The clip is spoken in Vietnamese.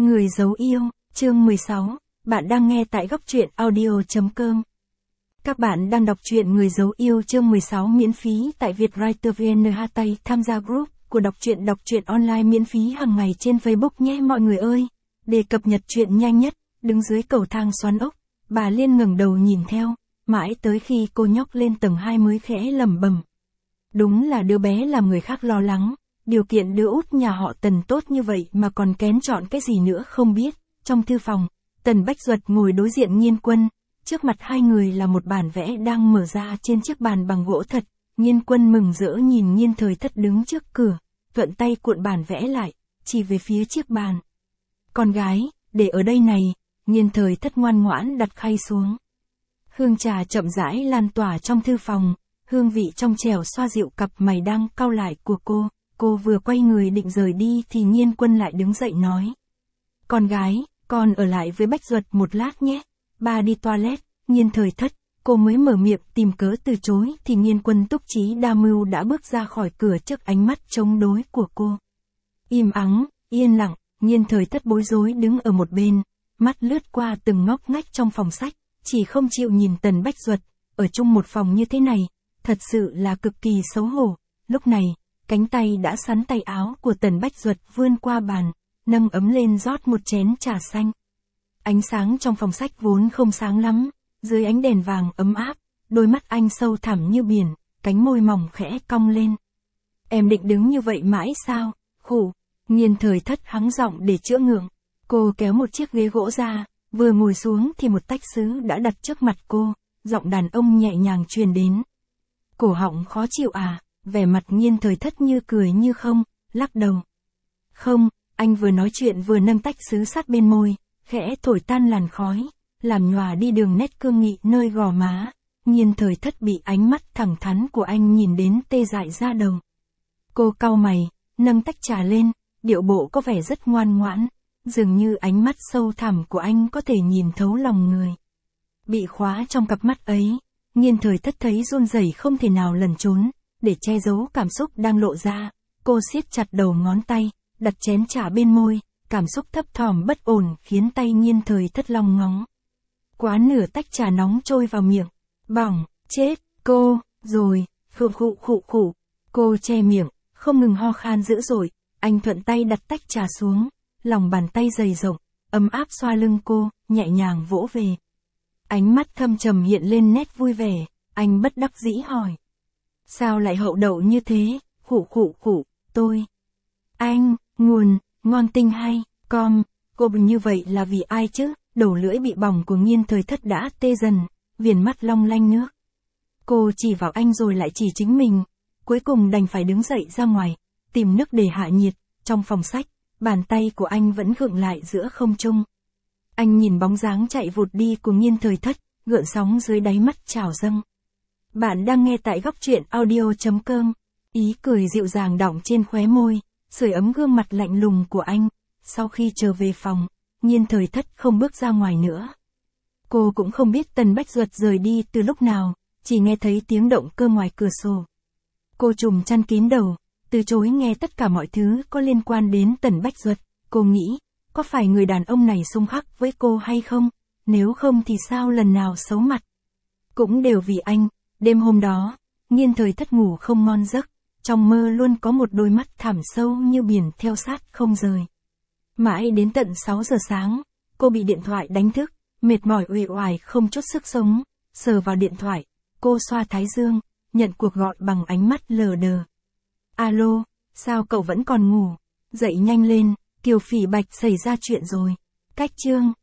Người giấu yêu, chương 16, bạn đang nghe tại góc truyện audio.com. Các bạn đang đọc truyện Người giấu yêu chương 16 miễn phí tại Vietwriter VN. Tham gia group của đọc truyện online miễn phí hàng ngày trên Facebook nhé mọi người ơi. Để cập nhật truyện nhanh nhất, đứng dưới cầu thang xoắn ốc, bà Liên ngẩng đầu nhìn theo, mãi tới khi cô nhóc lên tầng 2 mới khẽ lẩm bẩm. Đúng là đứa bé làm người khác lo lắng. Điều kiện đứa út nhà họ Tần tốt như vậy mà còn kén chọn cái gì nữa không biết. Trong thư phòng, Tần Bách Duật ngồi đối diện Nhiên Quân. Trước mặt hai người là một bản vẽ đang mở ra trên chiếc bàn bằng gỗ thật. Nhiên Quân mừng rỡ nhìn Nhiên Thời Thất đứng trước cửa, thuận tay cuộn bản vẽ lại, chỉ về phía chiếc bàn. Con gái, để ở đây này. Nhiên Thời Thất ngoan ngoãn đặt khay xuống. Hương trà chậm rãi lan tỏa trong thư phòng, hương vị trong trẻo xoa dịu cặp mày đang cau lại của cô. Cô vừa quay người định rời đi thì Nhiên Quân lại đứng dậy nói. Con gái, con ở lại với Bách Duật một lát nhé. Ba đi toilet. Nhiên Thời Thất, cô mới mở miệng tìm cớ từ chối thì Nhiên Quân túc trí đa mưu đã bước ra khỏi cửa trước ánh mắt chống đối của cô. Im ắng, yên lặng, Nhiên Thời Thất bối rối đứng ở một bên, mắt lướt qua từng ngóc ngách trong phòng sách, chỉ không chịu nhìn Tần Bách Duật. Ở chung một phòng như thế này, thật sự là cực kỳ xấu hổ. Lúc này, cánh tay đã sắn tay áo của Tần Bách Duật vươn qua bàn, nâng ấm lên rót một chén trà xanh. Ánh sáng trong phòng sách vốn không sáng lắm, dưới ánh đèn vàng ấm áp, đôi mắt anh sâu thẳm như biển, cánh môi mỏng khẽ cong lên. Em định đứng như vậy mãi sao? Khụ. Nhiên Thời Thất hắng giọng để chữa ngượng. Cô kéo một chiếc ghế gỗ ra, vừa ngồi xuống thì một tách sứ đã đặt trước mặt cô, giọng đàn ông nhẹ nhàng truyền đến. Cổ họng khó chịu à? Vẻ mặt Nhiên Thời Thất như cười như không, lắc đầu. Không, anh vừa nói chuyện vừa nâng tách sứ sát bên môi, khẽ thổi tan làn khói, làm nhòa đi đường nét cương nghị nơi gò má. Nhiên Thời Thất bị ánh mắt thẳng thắn của anh nhìn đến tê dại da đầu. Cô cau mày, nâng tách trà lên, điệu bộ có vẻ rất ngoan ngoãn, dường như ánh mắt sâu thẳm của anh có thể nhìn thấu lòng người. Bị khóa trong cặp mắt ấy, Nhiên Thời Thất thấy run rẩy không thể nào lẩn trốn. Để che giấu cảm xúc đang lộ ra, cô siết chặt đầu ngón tay, đặt chén trà bên môi, cảm xúc thấp thỏm bất ổn khiến tay Nhiên Thời Thất long ngóng. Quá nửa tách trà nóng trôi vào miệng, bỏng, chết, cô, rồi, khụ. Cô che miệng, không ngừng ho khan dữ dội, anh thuận tay đặt tách trà xuống, lòng bàn tay dày rộng, ấm áp xoa lưng cô, nhẹ nhàng vỗ về. Ánh mắt thâm trầm hiện lên nét vui vẻ, anh bất đắc dĩ hỏi. Sao lại hậu đậu như thế? Khụ, tôi. Anh, nguồn, ngon tinh hay, cô bình như vậy là vì ai chứ? Đầu lưỡi bị bỏng của Nhiên Thời Thất đã tê dần, viền mắt long lanh nước. Cô chỉ vào anh rồi lại chỉ chính mình, cuối cùng đành phải đứng dậy ra ngoài, tìm nước để hạ nhiệt. Trong phòng sách, bàn tay của anh vẫn gượng lại giữa không trung. Anh nhìn bóng dáng chạy vụt đi của Nhiên Thời Thất, gợn sóng dưới đáy mắt trào dâng. Bạn đang nghe tại góc truyện audio.com. Ý cười dịu dàng đọng trên khóe môi, sưởi ấm gương mặt lạnh lùng của anh. Sau khi trở về phòng, Nhiên Thời Thất không bước ra ngoài nữa. Cô cũng không biết Tần Bách Duật rời đi từ lúc nào, chỉ nghe thấy tiếng động cơ ngoài cửa sổ. Cô trùm chăn kín đầu, từ chối nghe tất cả mọi thứ có liên quan đến Tần Bách Duật. Cô nghĩ, có phải người đàn ông này xung khắc với cô hay không? Nếu không thì sao lần nào xấu mặt? Cũng đều vì anh. Đêm hôm đó, Nhiên Thời Thất ngủ không ngon giấc, trong mơ luôn có một đôi mắt thẳm sâu như biển theo sát không rời. Mãi đến tận 6 giờ sáng, cô bị điện thoại đánh thức, mệt mỏi uể oải không chút sức sống, sờ vào điện thoại, cô xoa thái dương, nhận cuộc gọi bằng ánh mắt lờ đờ. Alo, sao cậu vẫn còn ngủ? Dậy nhanh lên, Kiều Phỉ Bạch xảy ra chuyện rồi. Cách chương.